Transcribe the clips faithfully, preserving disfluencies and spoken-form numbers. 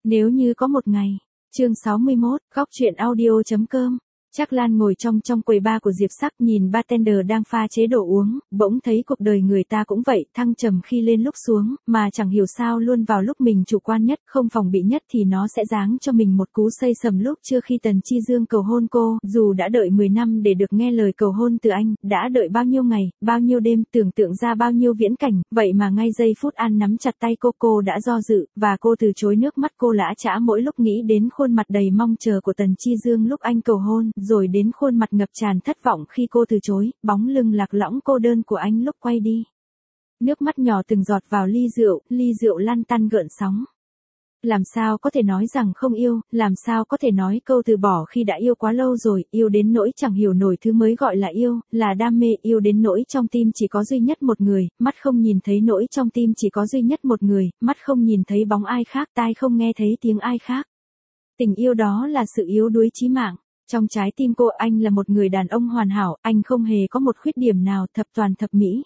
Nếu như có một ngày, chương sáu mươi mốt, góc truyện audio.com. Trác Lan ngồi trong trong quầy bar của Diệp Sắc nhìn bartender đang pha chế đồ uống, bỗng thấy cuộc đời người ta cũng vậy, thăng trầm khi lên lúc xuống, mà chẳng hiểu sao luôn vào lúc mình chủ quan nhất, không phòng bị nhất thì nó sẽ giáng cho mình một cú xây sầm lúc chưa khi Tần Chi Dương cầu hôn cô, dù đã đợi mười năm để được nghe lời cầu hôn từ anh, đã đợi bao nhiêu ngày, bao nhiêu đêm, tưởng tượng ra bao nhiêu viễn cảnh, vậy mà ngay giây phút An nắm chặt tay cô cô đã do dự, và cô từ chối, nước mắt cô lã chã mỗi lúc nghĩ đến khuôn mặt đầy mong chờ của Tần Chi Dương lúc anh cầu hôn, rồi đến khuôn mặt ngập tràn thất vọng khi cô từ chối, bóng lưng lạc lõng cô đơn của anh lúc quay đi. Nước mắt nhỏ từng giọt vào ly rượu, ly rượu lăn tăn gợn sóng. Làm sao có thể nói rằng không yêu, làm sao có thể nói câu từ bỏ khi đã yêu quá lâu rồi, yêu đến nỗi chẳng hiểu nổi thứ mới gọi là yêu, là đam mê, yêu đến nỗi trong tim chỉ có duy nhất một người, mắt không nhìn thấy nỗi trong tim chỉ có duy nhất một người, mắt không nhìn thấy bóng ai khác, tai không nghe thấy tiếng ai khác. Tình yêu đó là sự yếu đuối chí mạng. Trong trái tim cô, anh là một người đàn ông hoàn hảo, anh không hề có một khuyết điểm nào, thập toàn thập mỹ.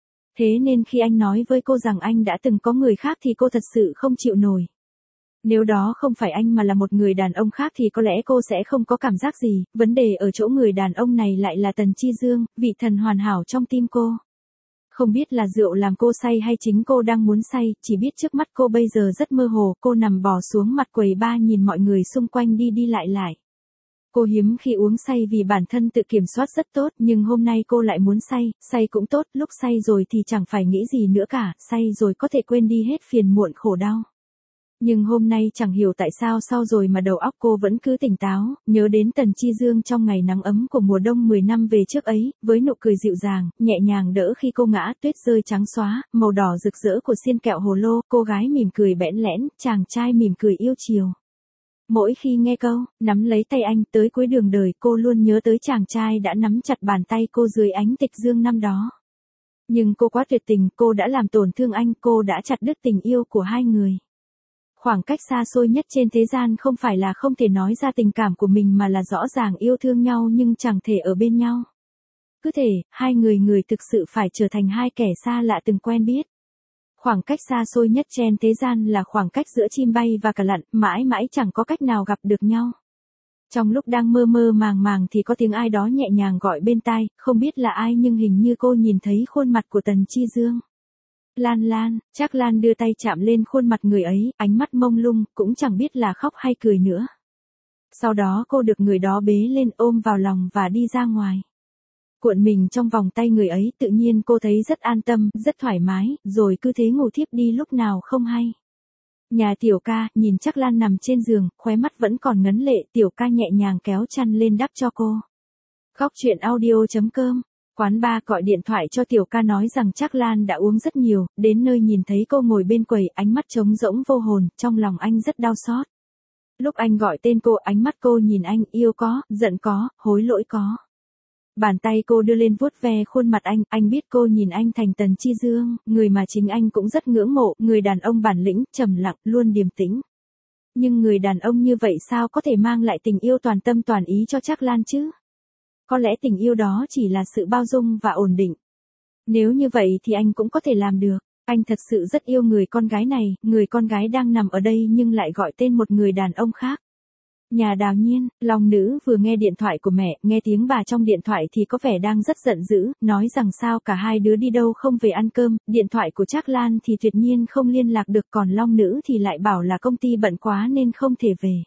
Thế nên khi anh nói với cô rằng anh đã từng có người khác thì cô thật sự không chịu nổi. Nếu đó không phải anh mà là một người đàn ông khác thì có lẽ cô sẽ không có cảm giác gì, vấn đề ở chỗ người đàn ông này lại là Tần Chi Dương, vị thần hoàn hảo trong tim cô. Không biết là rượu làm cô say hay chính cô đang muốn say, chỉ biết trước mắt cô bây giờ rất mơ hồ, cô nằm bò xuống mặt quầy bar nhìn mọi người xung quanh đi đi lại lại. Cô hiếm khi uống say vì bản thân tự kiểm soát rất tốt, nhưng hôm nay cô lại muốn say, say cũng tốt, lúc say rồi thì chẳng phải nghĩ gì nữa cả, say rồi có thể quên đi hết phiền muộn khổ đau. Nhưng hôm nay chẳng hiểu tại sao sau rồi mà đầu óc cô vẫn cứ tỉnh táo, nhớ đến Tần Chi Dương trong ngày nắng ấm của mùa đông mười năm về trước ấy, với nụ cười dịu dàng, nhẹ nhàng đỡ khi cô ngã, tuyết rơi trắng xóa, màu đỏ rực rỡ của xiên kẹo hồ lô, cô gái mỉm cười bẽn lẽn, chàng trai mỉm cười yêu chiều. Mỗi khi nghe câu, nắm lấy tay anh tới cuối đường đời, cô luôn nhớ tới chàng trai đã nắm chặt bàn tay cô dưới ánh tịch dương năm đó. Nhưng cô quá tuyệt tình, cô đã làm tổn thương anh, cô đã chặt đứt tình yêu của hai người. Khoảng cách xa xôi nhất trên thế gian không phải là không thể nói ra tình cảm của mình mà là rõ ràng yêu thương nhau nhưng chẳng thể ở bên nhau. Cứ thể, hai người người thực sự phải trở thành hai kẻ xa lạ từng quen biết. Khoảng cách xa xôi nhất trên thế gian là khoảng cách giữa chim bay và cả lặn, mãi mãi chẳng có cách nào gặp được nhau. Trong lúc đang mơ mơ màng màng thì có tiếng ai đó nhẹ nhàng gọi bên tai, không biết là ai nhưng hình như cô nhìn thấy khuôn mặt của Tần Chi Dương. Lan Lan, Trác Lan đưa tay chạm lên khuôn mặt người ấy, ánh mắt mông lung, cũng chẳng biết là khóc hay cười nữa. Sau đó cô được người đó bế lên ôm vào lòng và đi ra ngoài. Cuộn mình trong vòng tay người ấy, tự nhiên cô thấy rất an tâm, rất thoải mái, rồi cứ thế ngủ thiếp đi lúc nào không hay. Nhà Tiểu Ca, nhìn Trác Lan nằm trên giường, khóe mắt vẫn còn ngấn lệ, Tiểu Ca nhẹ nhàng kéo chăn lên đắp cho cô. Góc truyện audio.com. Quán bar gọi điện thoại cho Tiểu Ca nói rằng Trác Lan đã uống rất nhiều, đến nơi nhìn thấy cô ngồi bên quầy, ánh mắt trống rỗng vô hồn, trong lòng anh rất đau xót. Lúc anh gọi tên cô, ánh mắt cô nhìn anh, yêu có, giận có, hối lỗi có. Bàn tay cô đưa lên vuốt ve khuôn mặt anh, anh biết cô nhìn anh thành Tần Chi Dương, người mà chính anh cũng rất ngưỡng mộ, người đàn ông bản lĩnh, trầm lặng, luôn điềm tĩnh. Nhưng người đàn ông như vậy sao có thể mang lại tình yêu toàn tâm toàn ý cho Trác Lan chứ? Có lẽ tình yêu đó chỉ là sự bao dung và ổn định. Nếu như vậy thì anh cũng có thể làm được. Anh thật sự rất yêu người con gái này, người con gái đang nằm ở đây nhưng lại gọi tên một người đàn ông khác. Nhà Đào Nhiên, Long Nữ vừa nghe điện thoại của mẹ, nghe tiếng bà trong điện thoại thì có vẻ đang rất giận dữ, nói rằng sao cả hai đứa đi đâu không về ăn cơm, điện thoại của Trác Lan thì tuyệt nhiên không liên lạc được, còn Long Nữ thì lại bảo là công ty bận quá nên không thể về.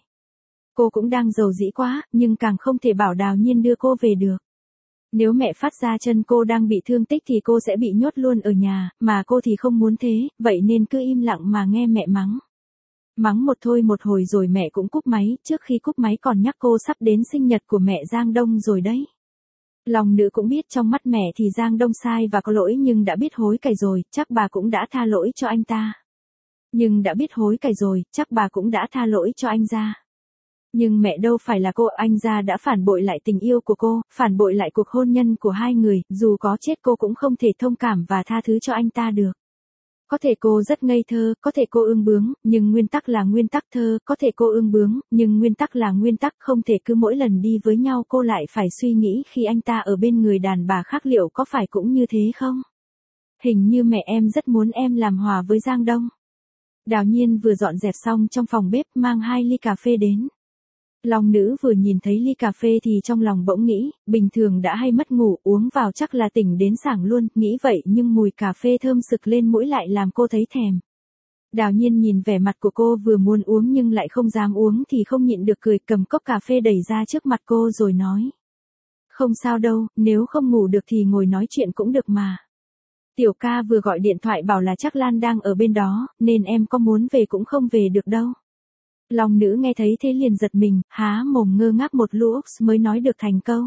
Cô cũng đang giàu dĩ quá, nhưng càng không thể bảo Đào Nhiên đưa cô về được. Nếu mẹ phát ra chân cô đang bị thương tích thì cô sẽ bị nhốt luôn ở nhà, mà cô thì không muốn thế, vậy nên cứ im lặng mà nghe mẹ mắng. Mắng một thôi một hồi rồi mẹ cũng cúp máy, trước khi cúp máy còn nhắc cô sắp đến sinh nhật của mẹ Giang Đông rồi đấy. Long Nữ cũng biết trong mắt mẹ thì Giang Đông sai và có lỗi nhưng đã biết hối cải rồi, chắc bà cũng đã tha lỗi cho anh ta. Nhưng đã biết hối cải rồi, chắc bà cũng đã tha lỗi cho anh ra. Nhưng mẹ đâu phải là cô, anh ra đã phản bội lại tình yêu của cô, phản bội lại cuộc hôn nhân của hai người, dù có chết cô cũng không thể thông cảm và tha thứ cho anh ta được. Có thể cô rất ngây thơ, có thể cô ương bướng, nhưng nguyên tắc là nguyên tắc thơ, có thể cô ương bướng, nhưng nguyên tắc là nguyên tắc, không thể cứ mỗi lần đi với nhau cô lại phải suy nghĩ khi anh ta ở bên người đàn bà khác liệu có phải cũng như thế không? Hình như mẹ em rất muốn em làm hòa với Giang Đông. Đào Nhiên vừa dọn dẹp xong trong phòng bếp mang hai ly cà phê đến. Long nữ vừa nhìn thấy ly cà phê thì trong lòng bỗng nghĩ, bình thường đã hay mất ngủ uống vào chắc là tỉnh đến sảng luôn, nghĩ vậy nhưng mùi cà phê thơm sực lên mũi lại làm cô thấy thèm. Đào Nhiên nhìn vẻ mặt của cô vừa muốn uống nhưng lại không dám uống thì không nhịn được cười, cầm cốc cà phê đẩy ra trước mặt cô rồi nói. Không sao đâu, nếu không ngủ được thì ngồi nói chuyện cũng được mà. Tiểu ca vừa gọi điện thoại bảo là chắc Lan đang ở bên đó, nên em có muốn về cũng không về được đâu. Long nữ nghe thấy thế liền giật mình, há mồm ngơ ngác một lúc mới nói được thành câu.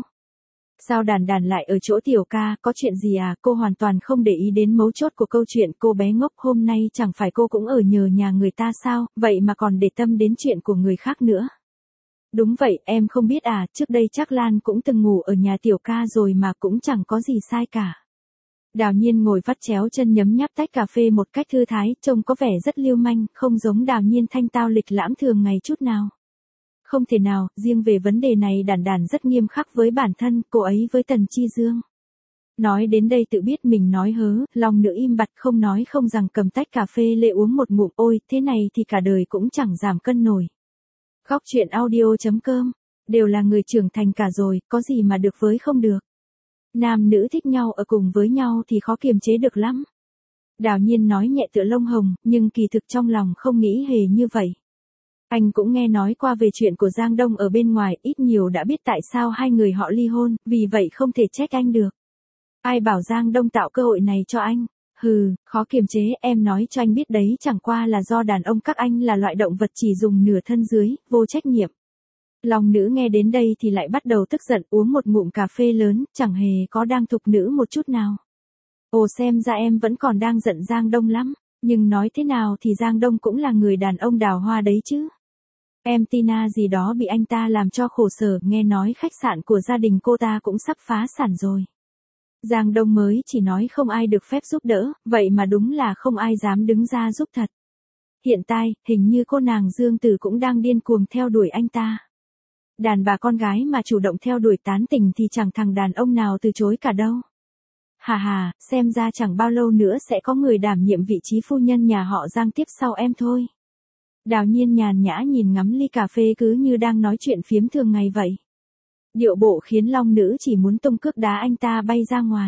Sao Đàn Đàn lại ở chỗ tiểu ca, có chuyện gì à? Cô hoàn toàn không để ý đến mấu chốt của câu chuyện, cô bé ngốc, hôm nay chẳng phải cô cũng ở nhờ nhà người ta sao, vậy mà còn để tâm đến chuyện của người khác nữa. Đúng vậy, em không biết à, trước đây chắc Lan cũng từng ngủ ở nhà tiểu ca rồi mà cũng chẳng có gì sai cả. Đào Nhiên ngồi vắt chéo chân nhấm nháp tách cà phê một cách thư thái, trông có vẻ rất lưu manh, không giống Đào Nhiên thanh tao lịch lãm thường ngày chút nào. Không thể nào, riêng về vấn đề này Đàn Đàn rất nghiêm khắc với bản thân, cô ấy với Tần Chi Dương. Nói đến đây tự biết mình nói hớ, Long nữ im bặt không nói không rằng cầm tách cà phê lệ uống một ngụm, ôi, thế này thì cả đời cũng chẳng giảm cân nổi. Góc truyện audio.com, đều là người trưởng thành cả rồi, có gì mà được với không được. Nam nữ thích nhau ở cùng với nhau thì khó kiềm chế được lắm. Đào Nhiên nói nhẹ tựa lông hồng, nhưng kỳ thực trong lòng không nghĩ hề như vậy. Anh cũng nghe nói qua về chuyện của Giang Đông ở bên ngoài, ít nhiều đã biết tại sao hai người họ ly hôn, vì vậy không thể trách anh được. Ai bảo Giang Đông tạo cơ hội này cho anh? Hừ, khó kiềm chế, em nói cho anh biết đấy, chẳng qua là do đàn ông các anh là loại động vật chỉ dùng nửa thân dưới, vô trách nhiệm. Long nữ nghe đến đây thì lại bắt đầu tức giận, uống một ngụm cà phê lớn, chẳng hề có đang thục nữ một chút nào. Ồ, xem ra em vẫn còn đang giận Giang Đông lắm, nhưng nói thế nào thì Giang Đông cũng là người đàn ông đào hoa đấy chứ. Em Tina gì đó bị anh ta làm cho khổ sở, nghe nói khách sạn của gia đình cô ta cũng sắp phá sản rồi. Giang Đông mới chỉ nói không ai được phép giúp đỡ, vậy mà đúng là không ai dám đứng ra giúp thật. Hiện tại, hình như cô nàng Dương Tử cũng đang điên cuồng theo đuổi anh ta. Đàn bà con gái mà chủ động theo đuổi tán tình thì chẳng thằng đàn ông nào từ chối cả đâu. Hà hà, xem ra chẳng bao lâu nữa sẽ có người đảm nhiệm vị trí phu nhân nhà họ Giang tiếp sau em thôi. Đào Nhiên nhàn nhã nhìn ngắm ly cà phê cứ như đang nói chuyện phiếm thường ngày vậy. Điệu bộ khiến Long nữ chỉ muốn tung cước đá anh ta bay ra ngoài.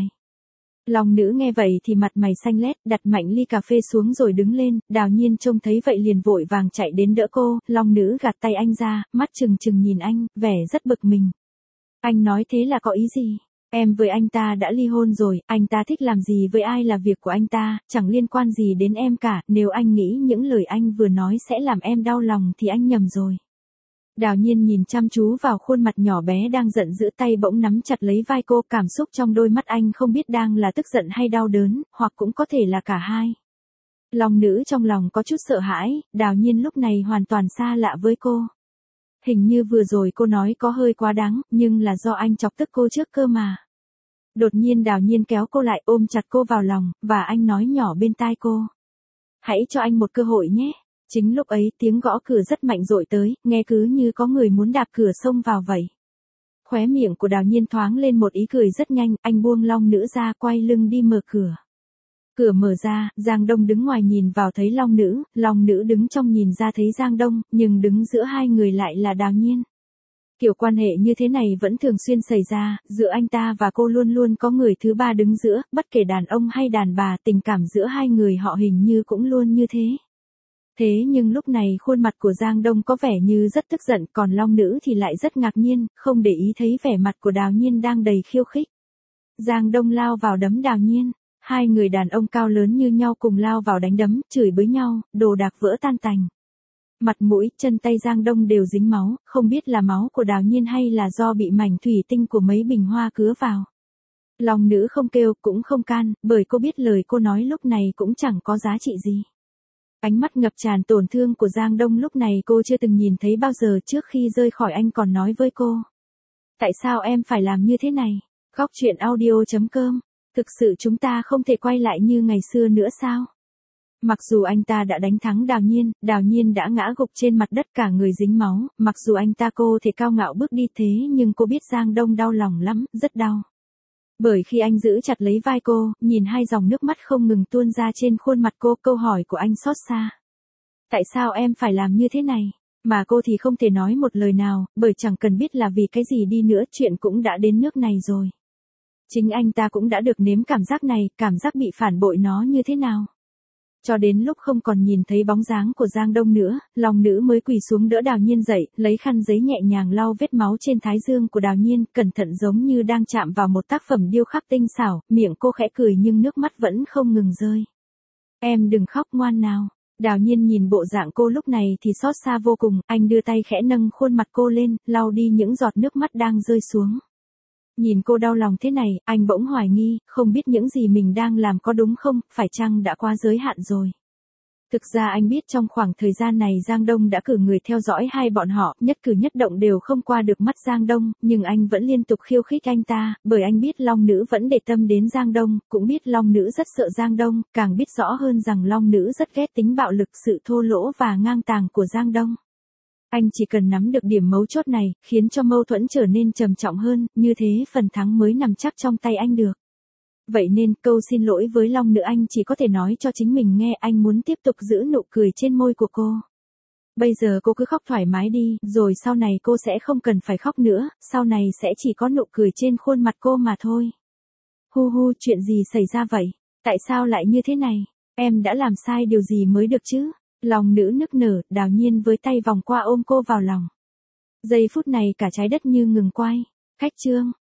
Long nữ nghe vậy thì mặt mày xanh lét, đặt mạnh ly cà phê xuống rồi đứng lên, Đào Nhiên trông thấy vậy liền vội vàng chạy đến đỡ cô, Long nữ gạt tay anh ra, mắt trừng trừng nhìn anh, vẻ rất bực mình. Anh nói thế là có ý gì? Em với anh ta đã ly hôn rồi, anh ta thích làm gì với ai là việc của anh ta, chẳng liên quan gì đến em cả, nếu anh nghĩ những lời anh vừa nói sẽ làm em đau lòng thì anh nhầm rồi. Đào Nhiên nhìn chăm chú vào khuôn mặt nhỏ bé đang giận dữ, tay bỗng nắm chặt lấy vai cô, cảm xúc trong đôi mắt anh không biết đang là tức giận hay đau đớn, hoặc cũng có thể là cả hai. Long nữ trong lòng có chút sợ hãi, Đào Nhiên lúc này hoàn toàn xa lạ với cô. Hình như vừa rồi cô nói có hơi quá đáng, nhưng là do anh chọc tức cô trước cơ mà. Đột nhiên Đào Nhiên kéo cô lại, ôm chặt cô vào lòng, và anh nói nhỏ bên tai cô. Hãy cho anh một cơ hội nhé. Chính lúc ấy tiếng gõ cửa rất mạnh dội tới, nghe cứ như có người muốn đạp cửa xông vào vậy. Khóe miệng của Đào Nhiên thoáng lên một ý cười rất nhanh, anh buông Long nữ ra, quay lưng đi mở cửa. Cửa mở ra, Giang Đông đứng ngoài nhìn vào thấy Long nữ, Long nữ đứng trong nhìn ra thấy Giang Đông, nhưng đứng giữa hai người lại là Đào Nhiên. Kiểu quan hệ như thế này vẫn thường xuyên xảy ra, giữa anh ta và cô luôn luôn có người thứ ba đứng giữa, bất kể đàn ông hay đàn bà, tình cảm giữa hai người họ hình như cũng luôn như thế. Thế nhưng lúc này khuôn mặt của Giang Đông có vẻ như rất tức giận, còn Long nữ thì lại rất ngạc nhiên, không để ý thấy vẻ mặt của Đào Nhiên đang đầy khiêu khích. Giang Đông lao vào đấm Đào Nhiên, hai người đàn ông cao lớn như nhau cùng lao vào đánh đấm, chửi bới nhau, đồ đạc vỡ tan tành. Mặt mũi, chân tay Giang Đông đều dính máu, không biết là máu của Đào Nhiên hay là do bị mảnh thủy tinh của mấy bình hoa cứa vào. Long nữ không kêu cũng không can, bởi cô biết lời cô nói lúc này cũng chẳng có giá trị gì. Ánh mắt ngập tràn tổn thương của Giang Đông lúc này cô chưa từng nhìn thấy bao giờ, trước khi rời khỏi anh còn nói với cô. Tại sao em phải làm như thế này? Góc truyện audio.com, thực sự chúng ta không thể quay lại như ngày xưa nữa sao? Mặc dù anh ta đã đánh thắng Đào Nhiên, Đào Nhiên đã ngã gục trên mặt đất cả người dính máu, mặc dù anh ta cô thể cao ngạo bước đi thế nhưng cô biết Giang Đông đau lòng lắm, rất đau. Bởi khi anh giữ chặt lấy vai cô, nhìn hai dòng nước mắt không ngừng tuôn ra trên khuôn mặt cô, câu hỏi của anh xót xa. Tại sao em phải làm như thế này? Mà cô thì không thể nói một lời nào, bởi chẳng cần biết là vì cái gì đi nữa, chuyện cũng đã đến nước này rồi. Chính anh ta cũng đã được nếm cảm giác này, cảm giác bị phản bội nó như thế nào. Cho đến lúc không còn nhìn thấy bóng dáng của Giang Đông nữa, Long Nữ mới quỳ xuống đỡ Đào Nhiên dậy, lấy khăn giấy nhẹ nhàng lau vết máu trên thái dương của Đào Nhiên, cẩn thận giống như đang chạm vào một tác phẩm điêu khắc tinh xảo, miệng cô khẽ cười nhưng nước mắt vẫn không ngừng rơi. Em đừng khóc ngoan nào. Đào Nhiên nhìn bộ dạng cô lúc này thì xót xa vô cùng, anh đưa tay khẽ nâng khuôn mặt cô lên, lau đi những giọt nước mắt đang rơi xuống. Nhìn cô đau lòng thế này, anh bỗng hoài nghi, không biết những gì mình đang làm có đúng không, phải chăng đã quá giới hạn rồi. Thực ra anh biết trong khoảng thời gian này Giang Đông đã cử người theo dõi hai bọn họ, nhất cử nhất động đều không qua được mắt Giang Đông, nhưng anh vẫn liên tục khiêu khích anh ta, bởi anh biết Long Nữ vẫn để tâm đến Giang Đông, cũng biết Long Nữ rất sợ Giang Đông, càng biết rõ hơn rằng Long Nữ rất ghét tính bạo lực, sự thô lỗ và ngang tàng của Giang Đông. Anh chỉ cần nắm được điểm mấu chốt này, khiến cho mâu thuẫn trở nên trầm trọng hơn, như thế phần thắng mới nằm chắc trong tay anh được. Vậy nên câu xin lỗi với Long Nữ anh chỉ có thể nói cho chính mình nghe, anh muốn tiếp tục giữ nụ cười trên môi của cô. Bây giờ cô cứ khóc thoải mái đi, rồi sau này cô sẽ không cần phải khóc nữa, sau này sẽ chỉ có nụ cười trên khuôn mặt cô mà thôi. Hu hu, chuyện gì xảy ra vậy? Tại sao lại như thế này? Em đã làm sai điều gì mới được chứ? Long Nữ nức nở, Đào Nhiên với tay vòng qua ôm cô vào lòng. Giây phút này cả trái đất như ngừng quay. Khách trương.